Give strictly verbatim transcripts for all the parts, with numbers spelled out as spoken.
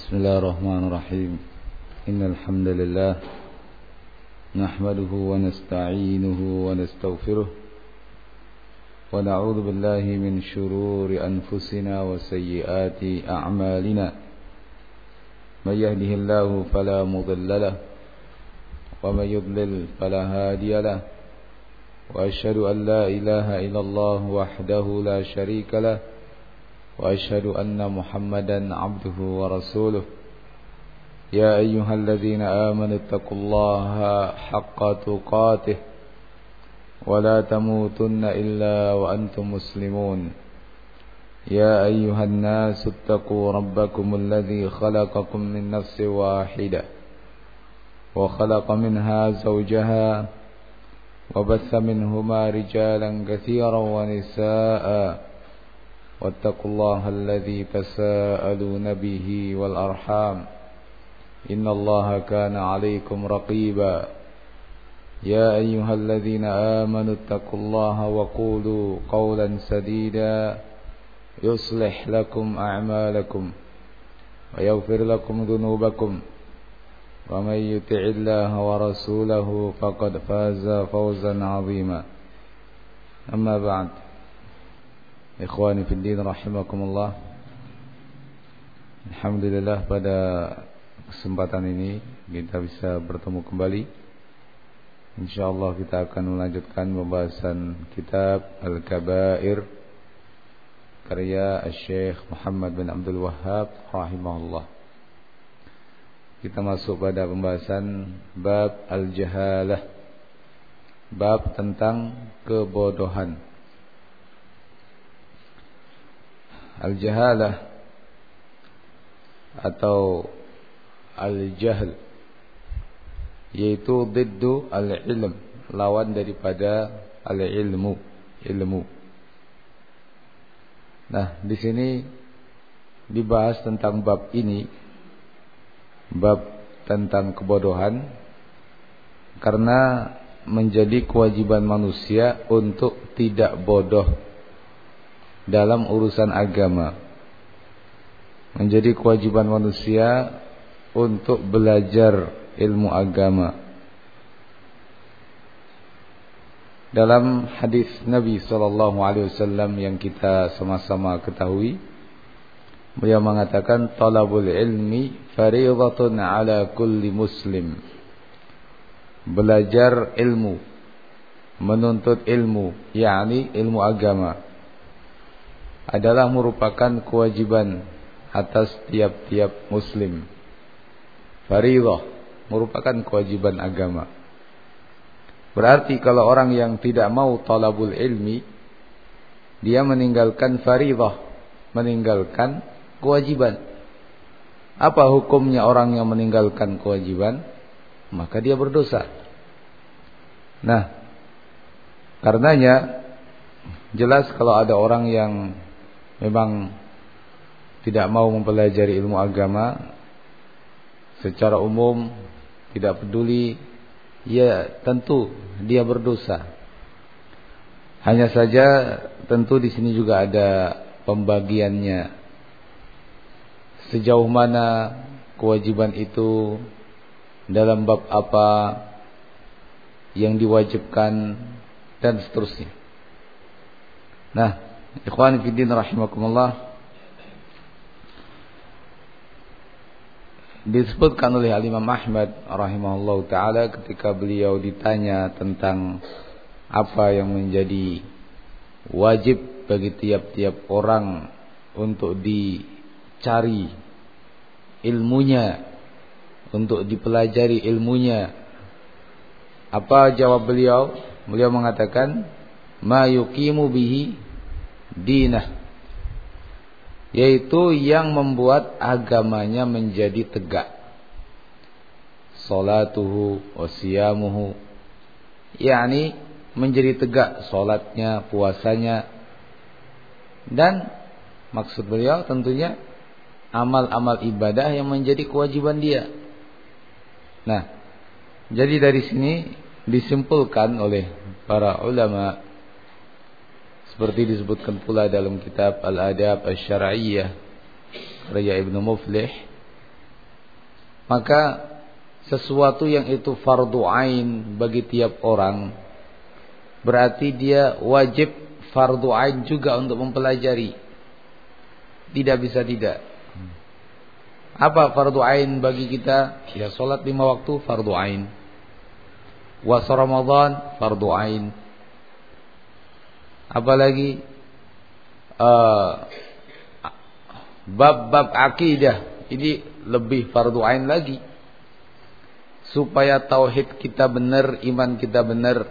بسم الله الرحمن الرحيم إن الحمد لله نحمده ونستعينه ونستغفره ونعوذ بالله من شرور أنفسنا وسيئات أعمالنا من يهده الله فلا مضل له ومن يضلل فلا هادي له وأشهد أن لا إله إلا الله وحده لا شريك له وأشهد أن محمدا عبده ورسوله يا أيها الذين آمنوا اتقوا الله حق تقاته ولا تموتن إلا وأنتم مسلمون يا أيها الناس اتقوا ربكم الذي خلقكم من نفس واحدة وخلق منها زوجها وبث منهما رجالا كثيرا ونساء واتقوا الله الذي تساءلون به والأرحام إن الله كان عليكم رقيبا يا أيها الذين آمنوا اتقوا الله وقولوا قولا سديدا يصلح لكم أعمالكم ويغفر لكم ذنوبكم ومن يطع الله ورسوله فقد فاز فوزا عظيما أما بعد Ikhwani fiddin rahimakumullah. Alhamdulillah pada kesempatan ini kita bisa bertemu kembali. InsyaAllah kita akan melanjutkan pembahasan kitab Al-Kabair karya Syekh Muhammad bin Abdul Wahhab rahimahullah. Kita masuk pada pembahasan bab al-jahalah, bab tentang kebodohan. Al-jahalah atau al-jahl yaitu diddu al-ilm, lawan daripada al-ilmu, ilmu. Nah, di sini dibahas tentang bab ini, bab tentang kebodohan, karena menjadi kewajiban manusia untuk tidak bodoh dalam urusan agama. Menjadi kewajiban manusia untuk belajar ilmu agama. Dalam hadis Nabi sallallahu alaihi wasallam yang kita sama-sama ketahui, beliau mengatakan talabul ilmi fariidatun ala kulli muslim. Belajar ilmu, menuntut ilmu, yakni ilmu agama, adalah merupakan kewajiban atas tiap-tiap muslim. Fariidah merupakan kewajiban agama. Berarti kalau orang yang tidak mau talabul ilmi, dia meninggalkan fariidah, meninggalkan kewajiban. Apa hukumnya orang yang meninggalkan kewajiban? Maka dia berdosa. Nah, karenanya jelas kalau ada orang yang memang tidak mau mempelajari ilmu agama secara umum, tidak peduli, ya tentu dia berdosa. Hanya saja tentu di sini juga ada pembagiannya. Sejauh mana kewajiban itu, dalam bab apa yang diwajibkan, dan seterusnya. Nah, ikhwan fiddin rahimakumullah, disebutkan oleh Al-Imam Ahmad rahimahullah ta'ala ketika beliau ditanya tentang apa yang menjadi wajib bagi tiap-tiap orang untuk dicari ilmunya, untuk dipelajari ilmunya. Apa jawab beliau? Beliau mengatakan ma yuqimu bihi dinah, yaitu yang membuat agamanya menjadi tegak. Salatuhu wa siyamuhu, yakni menjadi tegak salatnya, puasanya, dan maksud beliau tentunya amal-amal ibadah yang menjadi kewajiban dia. Nah, jadi dari sini disimpulkan oleh para ulama, seperti disebutkan pula dalam kitab Al-Adab Asy-Syar'iyyah karya Ibnu Muflih, maka sesuatu yang itu fardu ain bagi tiap orang, berarti dia wajib fardu ain juga untuk mempelajari. Tidak bisa tidak. Apa fardu ain bagi kita? Ya salat lima waktu fardu ain. Puasa Ramadan fardu ain. Apalagi uh, bab-bab akidah ini lebih fardu ain lagi. Supaya tauhid kita benar, iman kita benar.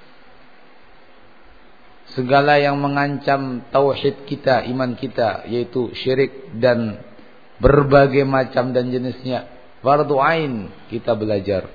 Segala yang mengancam tauhid kita, iman kita, yaitu syirik dan berbagai macam dan jenisnya, fardu ain kita belajar.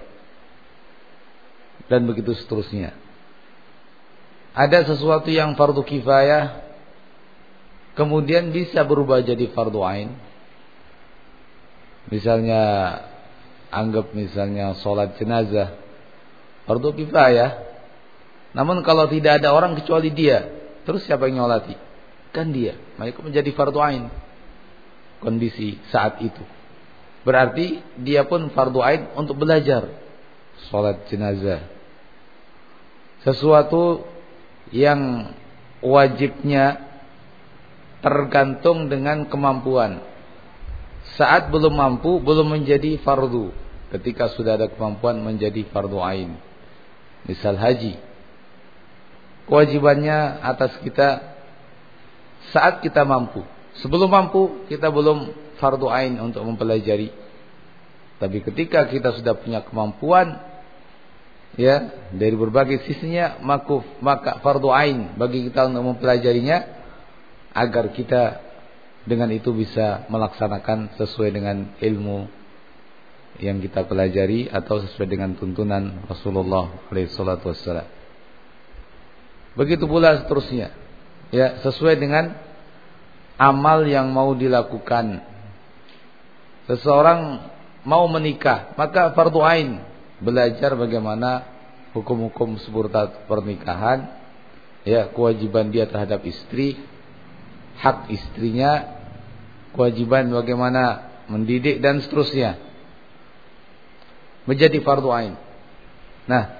Dan begitu seterusnya. Ada sesuatu yang fardu kifayah, kemudian bisa berubah jadi fardu ain. Misalnya, anggap misalnya sholat jenazah, fardu kifayah. Namun kalau tidak ada orang kecuali dia, terus siapa yang nyolati? Kan dia. Maka menjadi fardu ain kondisi saat itu. Berarti dia pun fardu ain untuk belajar sholat jenazah. Sesuatu yang wajibnya tergantung dengan kemampuan. Saat belum mampu, belum menjadi fardu. Ketika sudah ada kemampuan menjadi fardu ain. Misal haji, kewajibannya atas kita saat kita mampu. Sebelum mampu, kita belum fardu ain untuk mempelajari. Tapi ketika kita sudah punya kemampuan, ya, dari berbagai sisinya, maka, maka fardu ain bagi kita untuk mempelajarinya, agar kita dengan itu bisa melaksanakan sesuai dengan ilmu yang kita pelajari atau sesuai dengan tuntunan Rasulullah alaihi salatu wassalam. Begitu pula seterusnya, ya, sesuai dengan amal yang mau dilakukan. Seseorang mau menikah, maka fardu ain belajar bagaimana hukum-hukum seputar pernikahan, ya, kewajiban dia terhadap istri, hak istrinya, kewajiban bagaimana mendidik dan seterusnya. Menjadi fardu ain. Nah,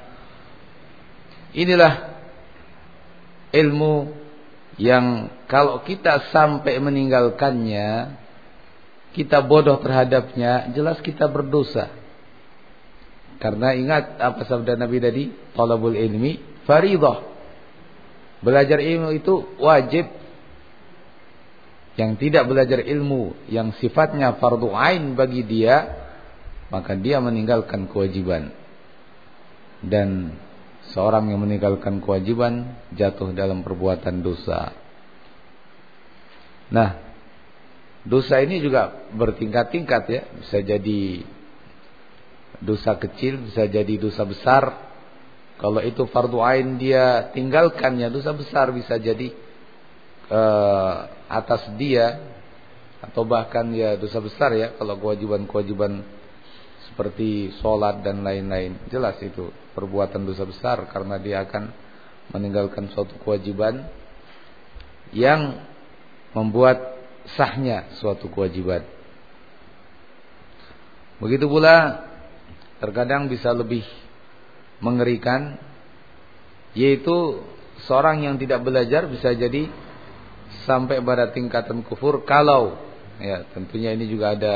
inilah ilmu yang kalau kita sampai meninggalkannya, kita bodoh terhadapnya, jelas kita berdosa. Karena ingat apa sabda Nabi tadi, talabul ilmi faridah. Belajar ilmu itu wajib. Yang tidak belajar ilmu yang sifatnya fardu ain bagi dia, maka dia meninggalkan kewajiban. Dan seorang yang meninggalkan kewajiban jatuh dalam perbuatan dosa. Nah, dosa ini juga bertingkat-tingkat, ya. Bisa jadi dosa kecil, bisa jadi dosa besar. Kalau itu fardu ain dia tinggalkannya, dosa besar bisa jadi uh, atas dia, atau bahkan ya dosa besar, ya, kalau kewajiban-kewajiban seperti sholat dan lain-lain. Jelas itu perbuatan dosa besar karena dia akan meninggalkan suatu kewajiban yang membuat sahnya suatu kewajiban. Begitu pula terkadang bisa lebih mengerikan, yaitu seorang yang tidak belajar bisa jadi sampai pada tingkatan kufur kalau, ya, tentunya ini juga ada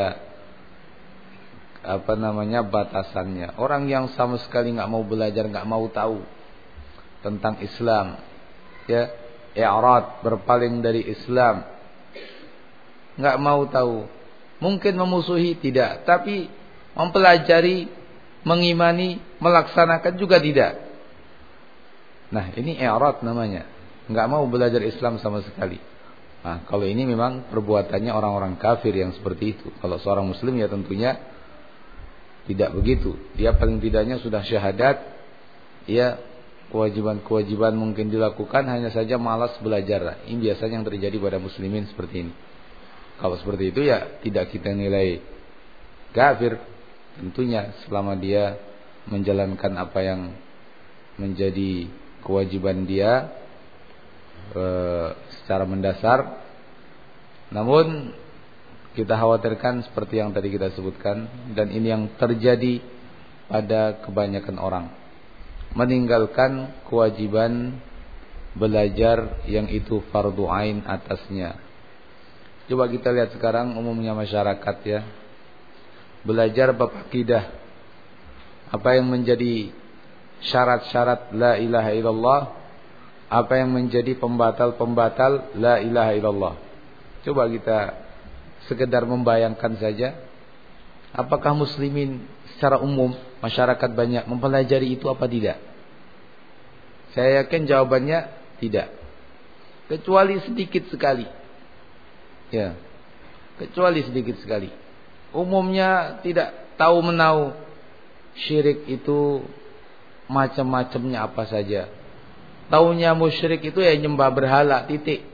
apa namanya batasannya. Orang yang sama sekali nggak mau belajar, nggak mau tahu tentang Islam, ya, i'rad, berpaling dari Islam, nggak mau tahu, mungkin memusuhi tidak, tapi mempelajari, mengimani, melaksanakan juga tidak. Nah, ini i'rad namanya, nggak mau belajar Islam sama sekali. Nah, kalau ini memang perbuatannya orang-orang kafir yang seperti itu. Kalau seorang muslim ya tentunya tidak begitu. Dia paling tidaknya sudah syahadat, ya, kewajiban-kewajiban mungkin dilakukan, hanya saja malas belajar. Ini biasanya yang terjadi pada muslimin seperti ini. Kalau seperti itu ya tidak kita nilai kafir tentunya, selama dia menjalankan apa yang menjadi kewajiban dia e, secara mendasar. Namun kita khawatirkan seperti yang tadi kita sebutkan, dan ini yang terjadi pada kebanyakan orang, meninggalkan kewajiban belajar yang itu fardu ain atasnya. Coba kita lihat sekarang umumnya masyarakat ya, belajar bab akidah, apa yang menjadi syarat-syarat la ilaha illallah, apa yang menjadi pembatal-pembatal la ilaha illallah. Coba kita sekedar membayangkan saja, apakah muslimin secara umum, masyarakat banyak mempelajari itu apa tidak? Saya yakin jawabannya tidak, kecuali sedikit sekali. Ya, kecuali sedikit sekali. Umumnya tidak tahu menahu syirik itu macam-macamnya apa saja. Taunya musyrik itu ya nyembah berhala, titik.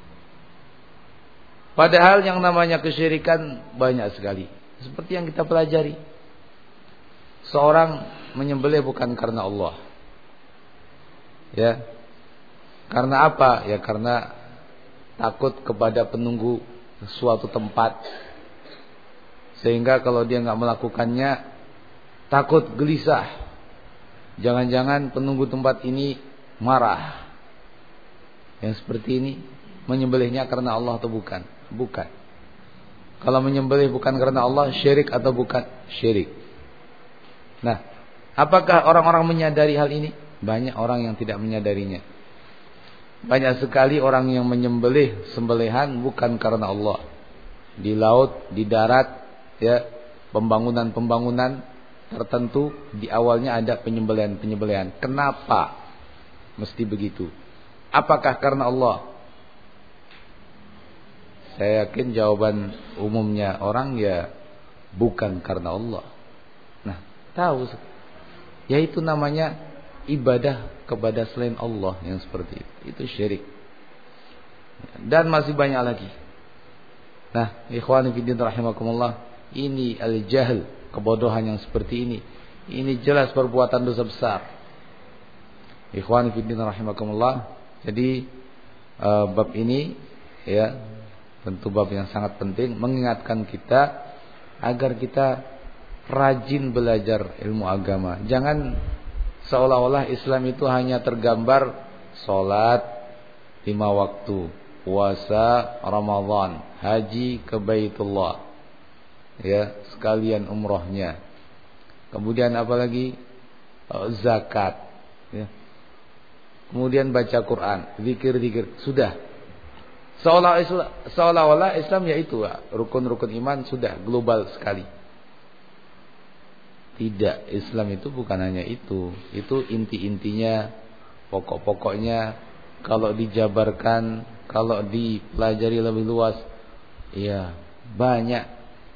Padahal yang namanya kesyirikan banyak sekali. Seperti yang kita pelajari, seorang menyembelih bukan karena Allah. Ya. Karena apa? Ya karena takut kepada penunggu suatu tempat, sehingga kalau dia nggak melakukannya takut gelisah. Jangan-jangan penunggu tempat ini marah. Yang seperti ini menyembelihnya karena Allah atau bukan? Bukan. Kalau menyembelih bukan karena Allah, syirik atau bukan? Syirik. Nah, apakah orang-orang menyadari hal ini? Banyak orang yang tidak menyadarinya. Banyak sekali orang yang menyembelih sembelihan bukan karena Allah. Di laut, di darat, ya, pembangunan-pembangunan tertentu di awalnya ada penyembelihan-penyembelihan. Kenapa mesti begitu? Apakah karena Allah? Saya yakin jawaban umumnya orang ya bukan karena Allah. Nah, tahu, yaitu namanya ibadah kepada selain Allah yang seperti itu. Itu syirik. Dan masih banyak lagi. Nah, ikhwani fillah rahimakumullah, ini al-jahl, kebodohan yang seperti ini. Ini jelas perbuatan dosa besar. Ikhwani fillah rahimakumullah. Jadi uh, bab ini ya tentu bab yang sangat penting, mengingatkan kita agar kita rajin belajar ilmu agama. Jangan seolah-olah Islam itu hanya tergambar sholat lima waktu, puasa Ramadan, haji ke Baitullah, ya sekalian umrohnya. Kemudian apalagi zakat, ya. Kemudian baca Quran, zikir-zikir, sudah. Seolah-olah Islam yaitu rukun-rukun iman, sudah global sekali. Tidak, Islam itu bukan hanya itu. Itu inti-intinya, pokok-pokoknya. Kalau dijabarkan, kalau dipelajari lebih luas, ya banyak,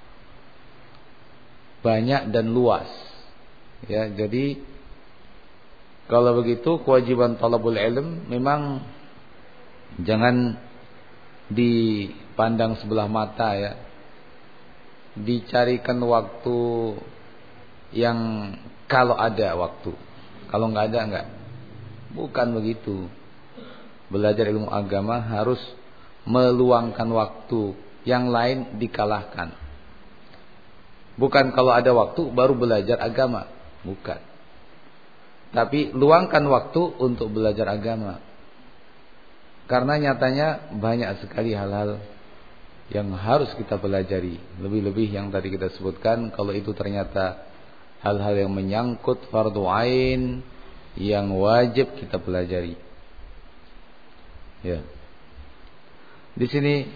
banyak dan luas. Ya, jadi kalau begitu kewajiban talabul ilm memang jangan dipandang sebelah mata ya. Dicarikan waktu yang kalau ada waktu, kalau nggak ada nggak. Bukan begitu. Belajar ilmu agama harus meluangkan waktu, yang lain dikalahkan. Bukan kalau ada waktu baru belajar agama, bukan. Tapi luangkan waktu untuk belajar agama. Karena nyatanya banyak sekali hal-hal yang harus kita pelajari. Lebih-lebih yang tadi kita sebutkan, kalau itu ternyata hal-hal yang menyangkut fardu ain yang wajib kita pelajari. Ya. Di sini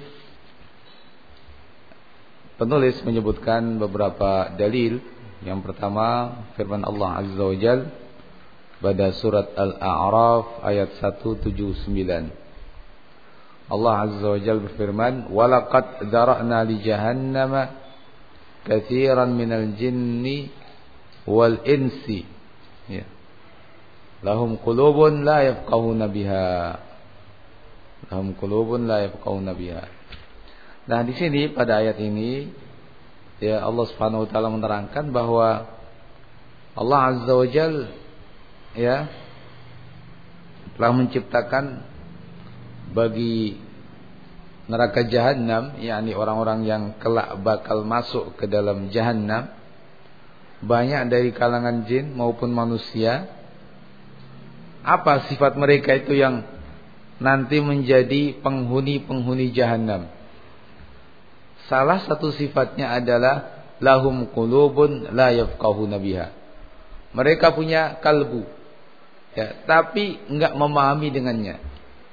penulis menyebutkan beberapa dalil. Yang pertama firman Allah Azza wa Jalla pada surat Al-A'raf ayat seratus tujuh puluh sembilan. Allah Azza wa Jalla berfirman, "Walaqad dzara'na li jahannama katsiran minal jinni wal insi." Ya. Lahum qulubun la yafqahuna biha. Lahum qulubun la yafqahuna biha. Nah, di sini pada ayat ini ya Allah Subhanahu wa taala menerangkan bahwa Allah Azza wa Jalla ya telah menciptakan bagi neraka Jahannam, yakni orang-orang yang kelak bakal masuk ke dalam Jahannam, banyak dari kalangan jin maupun manusia. Apa sifat mereka itu yang nanti menjadi penghuni-penghuni Jahannam? Salah satu sifatnya adalah lahum qulubun la yafqahuna biha. Mereka punya kalbu, ya, tapi enggak memahami dengannya.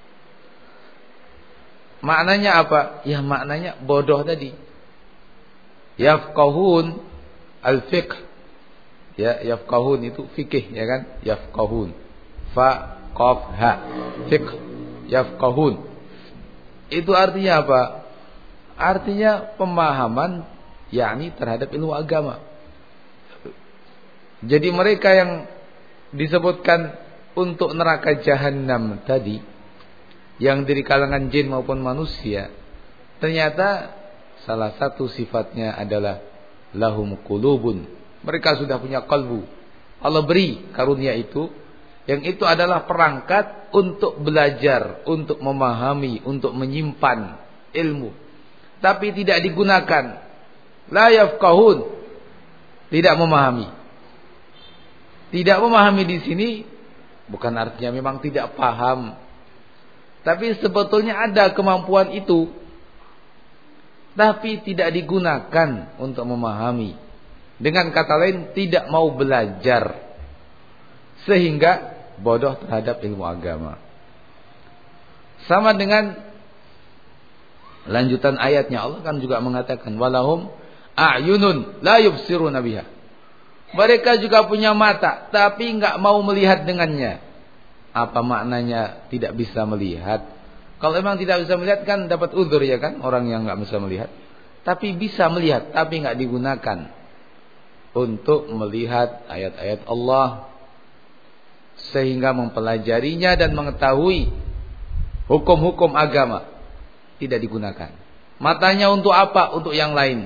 Maknanya apa? Ya maknanya bodoh tadi. Yafqahun al-fiqh. Ya, yafqahun itu fikih, ya kan? Yafqahun. Fa qaf ha. Fiqh. Yafqahun. Itu artinya apa? Artinya pemahaman, yakni terhadap ilmu agama. Jadi mereka yang disebutkan untuk neraka Jahannam tadi, yang dari kalangan jin maupun manusia, ternyata salah satu sifatnya adalah lahum qulubun. Mereka sudah punya kalbu. Allah beri karunia itu, yang itu adalah perangkat untuk belajar, untuk memahami, untuk menyimpan ilmu, tapi tidak digunakan. La yafqahun, tidak memahami. Tidak memahami di sini bukan artinya memang tidak paham, tapi sebetulnya ada kemampuan itu, tapi tidak digunakan untuk memahami. Dengan kata lain, tidak mau belajar, sehingga bodoh terhadap ilmu agama. Sama dengan lanjutan ayatnya, Allah kan juga mengatakan walahum a'yunun la yubsiruna biha. Mereka juga punya mata, tapi enggak mau melihat dengannya. Apa maknanya tidak bisa melihat? Kalau memang tidak bisa melihat kan dapat uzur, ya kan, orang yang enggak bisa melihat. Tapi bisa melihat, tapi enggak digunakan untuk melihat ayat-ayat Allah, sehingga mempelajarinya dan mengetahui hukum-hukum agama. Tidak digunakan. Matanya untuk apa? Untuk yang lain.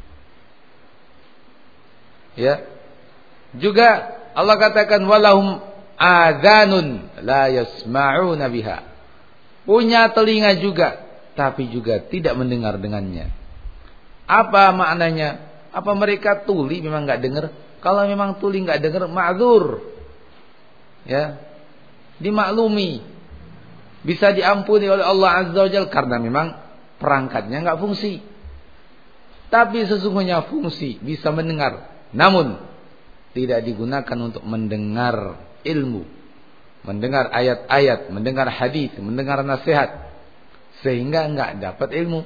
Ya. Juga Allah katakan walahum adzanun la yasma'una biha. Punya telinga juga, tapi juga tidak mendengar dengannya. Apa maknanya? Apa mereka tuli memang enggak dengar? Kalau memang tuli enggak dengar, ma'dzur. Ya. Dimaklumi. Bisa diampuni oleh Allah Azza wa Jalla karena memang perangkatnya enggak fungsi. Tapi sesungguhnya fungsi, bisa mendengar, namun tidak digunakan untuk mendengar ilmu, mendengar ayat-ayat, mendengar hadis, mendengar nasihat, sehingga enggak dapat ilmu.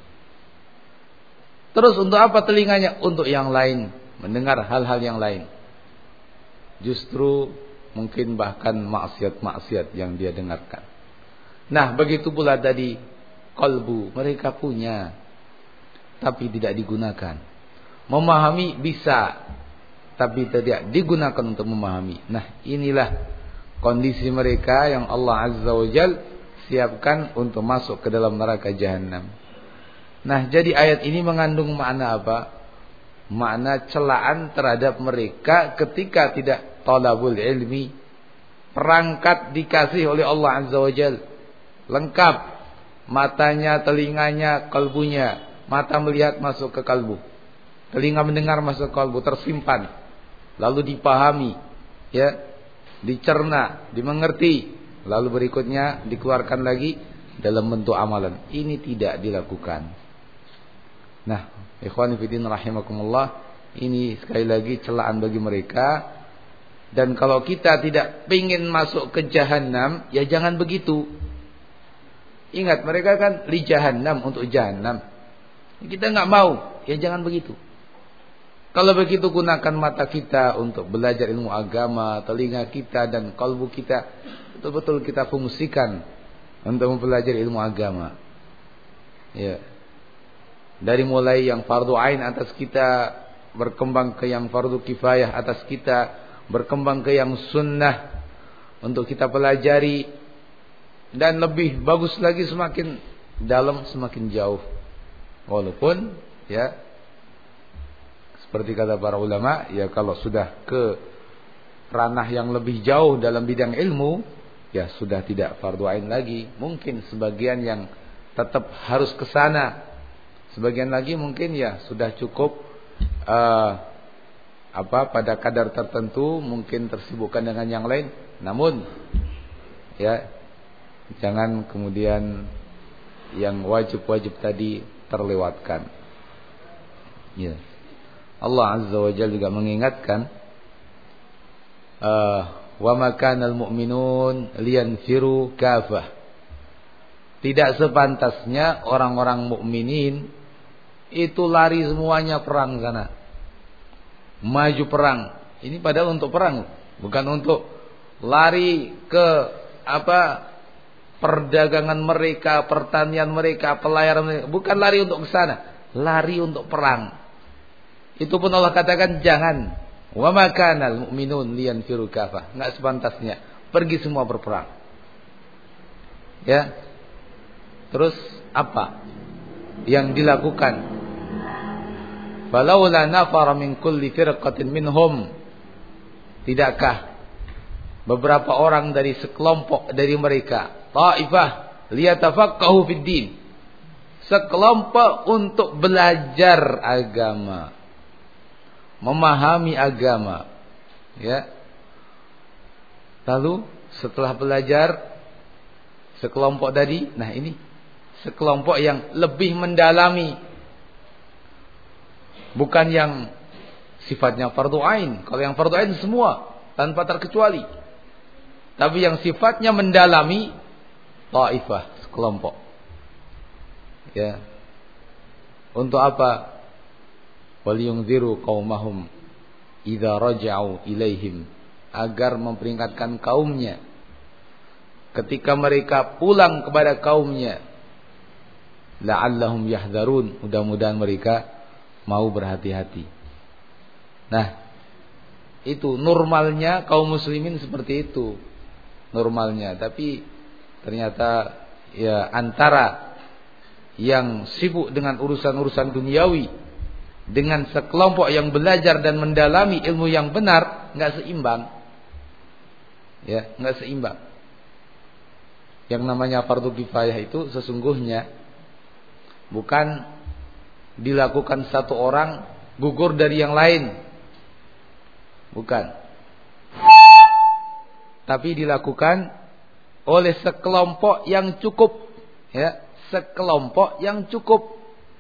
Terus untuk apa telinganya? Untuk yang lain, mendengar hal-hal yang lain. Justru mungkin bahkan maksiat-maksiat yang dia dengarkan. Nah, begitu pula tadi kalbu, mereka punya, tapi tidak digunakan. Memahami bisa, tapi tidak digunakan untuk memahami. Nah, inilah kondisi mereka yang Allah Azza wa Jalla siapkan untuk masuk ke dalam neraka Jahannam. Nah, jadi ayat ini mengandung makna apa? Makna celaan terhadap mereka ketika tidak talabul ilmi. Perangkat dikasih oleh Allah Azza wa Jalla, lengkap, matanya, telinganya, kalbunya. Mata melihat masuk ke kalbu, telinga mendengar masuk ke kalbu, tersimpan, lalu dipahami, ya, dicerna, dimengerti, lalu berikutnya dikeluarkan lagi dalam bentuk amalan. Ini tidak dilakukan. Nah, ikhwan fillah rahimakumullah, ini sekali lagi celaan bagi mereka. Dan kalau kita tidak ingin masuk ke Jahannam, ya jangan begitu. Ingat, mereka kan li Jahannam, untuk Jahannam. Kita enggak mau, ya jangan begitu. Kalau begitu, gunakan mata kita untuk belajar ilmu agama, telinga kita dan kalbu kita betul-betul kita fungsikan untuk mempelajari ilmu agama. Ya. Dari mulai yang fardu ain atas kita, berkembang ke yang fardu kifayah atas kita, berkembang ke yang sunnah untuk kita pelajari, dan lebih bagus lagi semakin dalam semakin jauh. Walaupun ya seperti kata para ulama, ya kalau sudah ke ranah yang lebih jauh dalam bidang ilmu, ya sudah tidak fardu ain lagi. Mungkin sebagian yang tetap harus ke sana. Sebagian lagi mungkin ya sudah cukup uh, apa pada kadar tertentu, mungkin tersibukkan dengan yang lain. Namun ya jangan kemudian yang wajib-wajib tadi terlewatkan. Ya. Allah Azza wa Jalla juga mengingatkan, uh, wa ma kanal mu'minun liyanfiru kafah. Tidak sepantasnya orang-orang mukminin itu lari semuanya perang sana. Maju perang. Ini padahal untuk perang, bukan untuk lari ke apa perdagangan mereka, pertanian mereka, pelayaran mereka. Bukan lari untuk ke sana, lari untuk perang. Itu pun Allah katakan jangan. Wa ma kanal mu'minun liyanfiru kafah. Enggak sepantasnya pergi semua berperang. Ya. Terus apa yang dilakukan? Falaula nafara min kulli firqatin minhum. Tidakkah beberapa orang dari sekelompok dari mereka, ta'ifah liyatafaqahu fid din, sekelompok untuk belajar agama, memahami agama, ya. Lalu setelah belajar sekelompok tadi, nah ini sekelompok yang lebih mendalami, bukan yang sifatnya fardu ain. Kalau yang fardu ain semua tanpa terkecuali, tapi yang sifatnya mendalami, taifah, sekelompok. Ya. Untuk apa? Waliyunziru qaumahum idza raja'u ilaihim, agar memperingatkan kaumnya ketika mereka pulang kepada kaumnya. La'allahum yahdharun, mudah-mudahan mereka mau berhati-hati. Nah, itu normalnya kaum muslimin seperti itu. Normalnya, tapi ternyata ya antara yang sibuk dengan urusan-urusan duniawi dengan sekelompok yang belajar dan mendalami ilmu yang benar, enggak seimbang. Ya, enggak seimbang. Yang namanya fardu kifayah itu sesungguhnya bukan dilakukan satu orang gugur dari yang lain. Bukan. Tapi dilakukan oleh sekelompok yang cukup, ya, sekelompok yang cukup,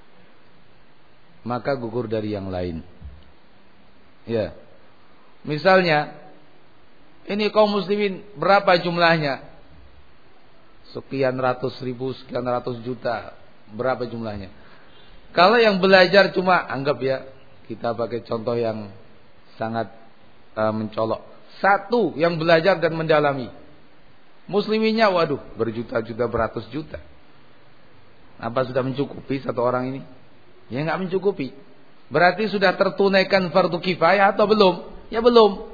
maka gugur dari yang lain. Ya. Misalnya ini kaum muslimin berapa jumlahnya? Sekian ratus ribu, sekian ratus juta, berapa jumlahnya? Kalau yang belajar cuma, anggap ya, kita pakai contoh yang sangat uh, mencolok, satu yang belajar dan mendalami, musliminnya waduh berjuta-juta, beratus juta. Apa sudah mencukupi satu orang ini? Ya enggak mencukupi. Berarti sudah tertunaikan fardu kifayah atau belum? Ya belum.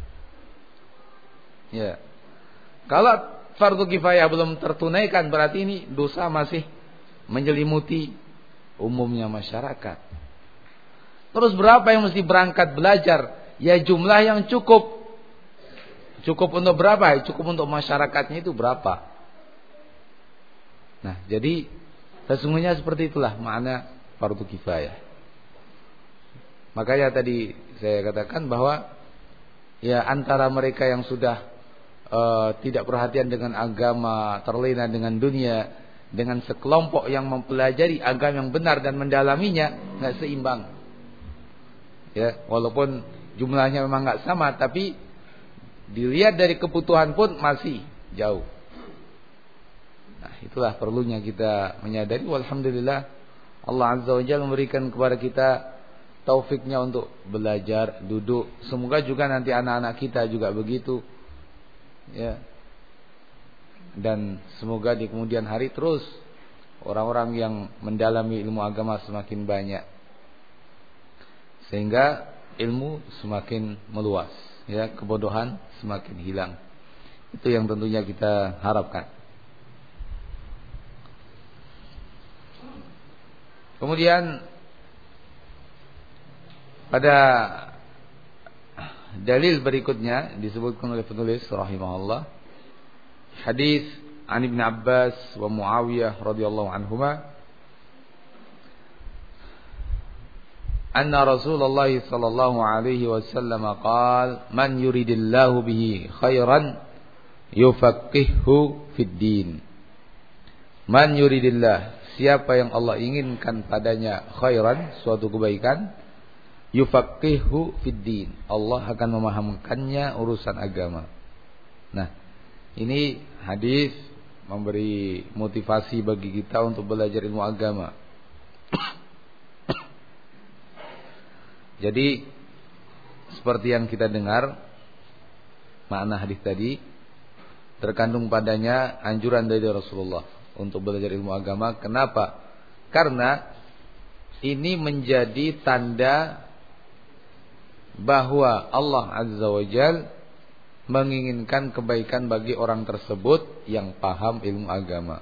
Ya. Kalau fardu kifayah belum tertunaikan, berarti ini dosa masih menyelimuti umumnya masyarakat. Terus berapa yang mesti berangkat belajar? Ya jumlah yang cukup. Cukup untuk berapa? Cukup untuk masyarakatnya itu berapa? Nah, jadi sesungguhnya seperti itulah makna fardu kifayah. Makanya tadi saya katakan bahwa ya antara mereka yang sudah Uh, tidak perhatian dengan agama, terlena dengan dunia, dengan sekelompok yang mempelajari agama yang benar dan mendalaminya, nggak seimbang. Ya, walaupun jumlahnya memang nggak sama, tapi dilihat dari kebutuhan pun masih jauh. Nah, itulah perlunya kita menyadari. Walhamdulillah, Allah Azza wa Jalla memberikan kepada kita taufiknya untuk belajar, duduk. Semoga juga nanti anak-anak kita juga begitu. Ya. Dan semoga di kemudian hari terus orang-orang yang mendalami ilmu agama semakin banyak, sehingga ilmu semakin meluas, ya, kebodohan semakin hilang. Itu yang tentunya kita harapkan. Kemudian pada dalil berikutnya disebutkan oleh penulis rahimahullah, hadis an Ibnu Abbas wa Muawiyah radhiyallahu anhuma anna Rasulullah sallallahu alaihi wasallam qala man yuridillahu bihi khairan yufaqqihhu fid din. Man yuridillah, siapa yang Allah inginkan padanya khairan, suatu kebaikan, yufaqqihhu fid din, Allah akan memahamkannya urusan agama. Nah, ini hadis memberi motivasi bagi kita untuk belajar ilmu agama. Jadi seperti yang kita dengar, makna hadis tadi terkandung padanya anjuran dari Rasulullah untuk belajar ilmu agama. Kenapa? Karena ini menjadi tanda bahwa Allah Azza wa Jalla menginginkan kebaikan bagi orang tersebut yang paham ilmu agama.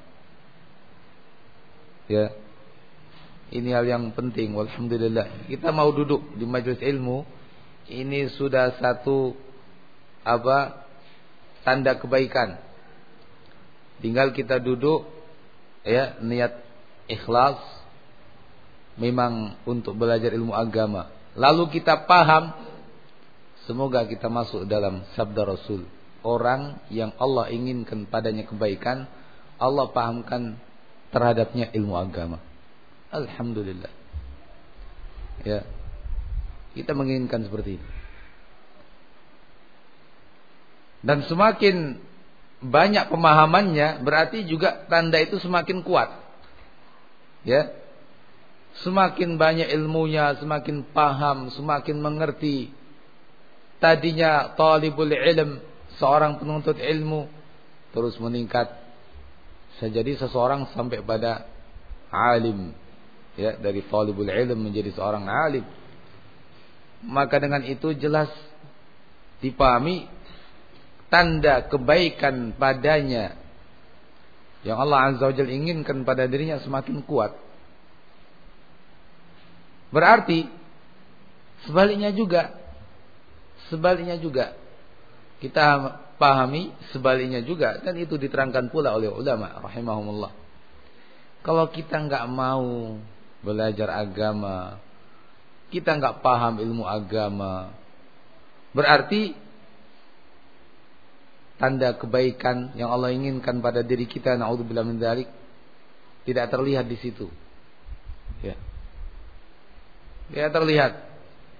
Ya, ini hal yang penting. Alhamdulillah, kita mau duduk di majelis ilmu, ini sudah satu apa tanda kebaikan. Tinggal kita duduk, ya, niat ikhlas memang untuk belajar ilmu agama. Lalu kita paham. Semoga kita masuk dalam sabda Rasul. Orang yang Allah inginkan padanya kebaikan, Allah pahamkan terhadapnya ilmu agama. Alhamdulillah. Ya, kita menginginkan seperti itu. Dan semakin banyak pemahamannya, berarti juga tanda itu semakin kuat. Ya, semakin banyak ilmunya, semakin paham, semakin mengerti. Tadinya talibul ilm, seorang penuntut ilmu, terus meningkat. Bisa jadi seseorang sampai pada alim, ya, dari talibul ilm menjadi seorang alim. Maka dengan itu jelas dipahami tanda kebaikan padanya yang Allah Azza wa Jalla inginkan pada dirinya semakin kuat. Berarti sebaliknya juga Sebaliknya juga kita pahami sebaliknya juga, dan itu diterangkan pula oleh ulama rahimahumullah. Kalau kita enggak mau belajar agama, kita enggak paham ilmu agama, berarti tanda kebaikan yang Allah inginkan pada diri kita, naudzubillah min dzalik, tidak terlihat di situ. Ya. Tidak terlihat.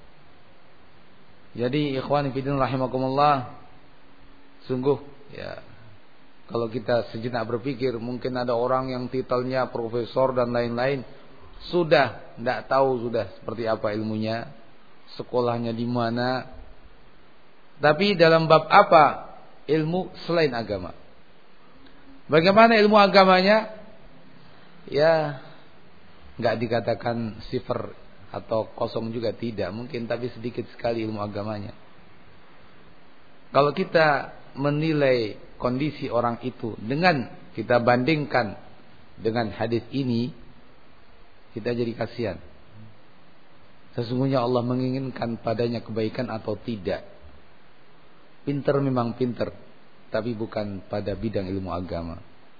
Jadi ikhwan fillah rahimakumullah, sungguh ya, kalau kita sejenak berpikir, mungkin ada orang yang titelnya profesor dan lain-lain, sudah tidak tahu sudah seperti apa ilmunya, sekolahnya di mana, tapi dalam bab apa ilmu selain agama. Bagaimana ilmu agamanya? Ya, nggak dikatakan sifar atau kosong juga tidak, mungkin, tapi sedikit sekali ilmu agamanya. Kalau kita menilai kondisi orang itu dengan kita bandingkan dengan hadis ini, kita jadi kasihan. Sesungguhnya Allah menginginkan padanya kebaikan atau tidak. Pinter memang pinter, tapi bukan pada bidang ilmu agama.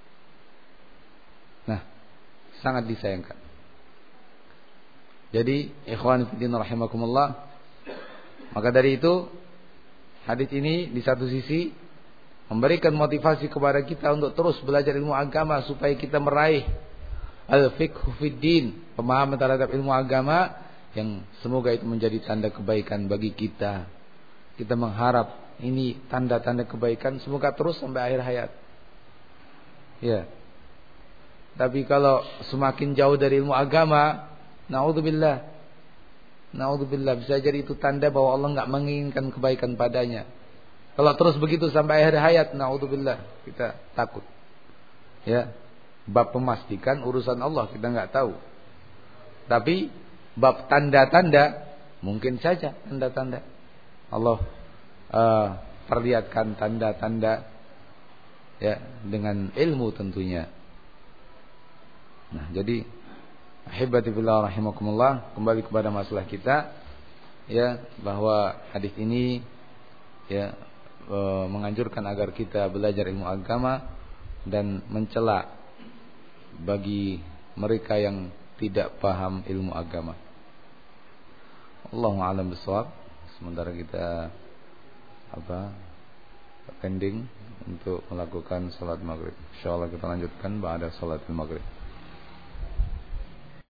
Nah, sangat disayangkan. Jadi ikhwan fillah rahimakumullah, maka dari itu hadis ini di satu sisi memberikan motivasi kepada kita untuk terus belajar ilmu agama supaya kita meraih al-fiqhu fid din, pemahaman terhadap ilmu agama yang semoga itu menjadi tanda kebaikan bagi kita. Kita mengharap ini tanda-tanda kebaikan semoga terus sampai akhir hayat. Ya. Tapi kalau semakin jauh dari ilmu agama, naudzubillah, naudzubillah, bisa jadi itu tanda bahwa Allah enggak menginginkan kebaikan padanya. Kalau terus begitu sampai akhir hayat, naudzubillah, kita takut. Ya, bab memastikan urusan Allah kita enggak tahu. Tapi bab tanda-tanda, mungkin saja tanda-tanda Allah uh, perlihatkan tanda-tanda, ya, dengan ilmu tentunya. Nah, jadi ahibati fillah rahimakumullah, kembali kepada masalah kita, ya, bahwa hadis ini ya e, menganjurkan agar kita belajar ilmu agama dan mencela bagi mereka yang tidak paham ilmu agama. Allahu a'lam bishawab. Sementara kita apa pending untuk melakukan salat maghrib. Insyaallah kita lanjutkan ba'da salatul maghrib.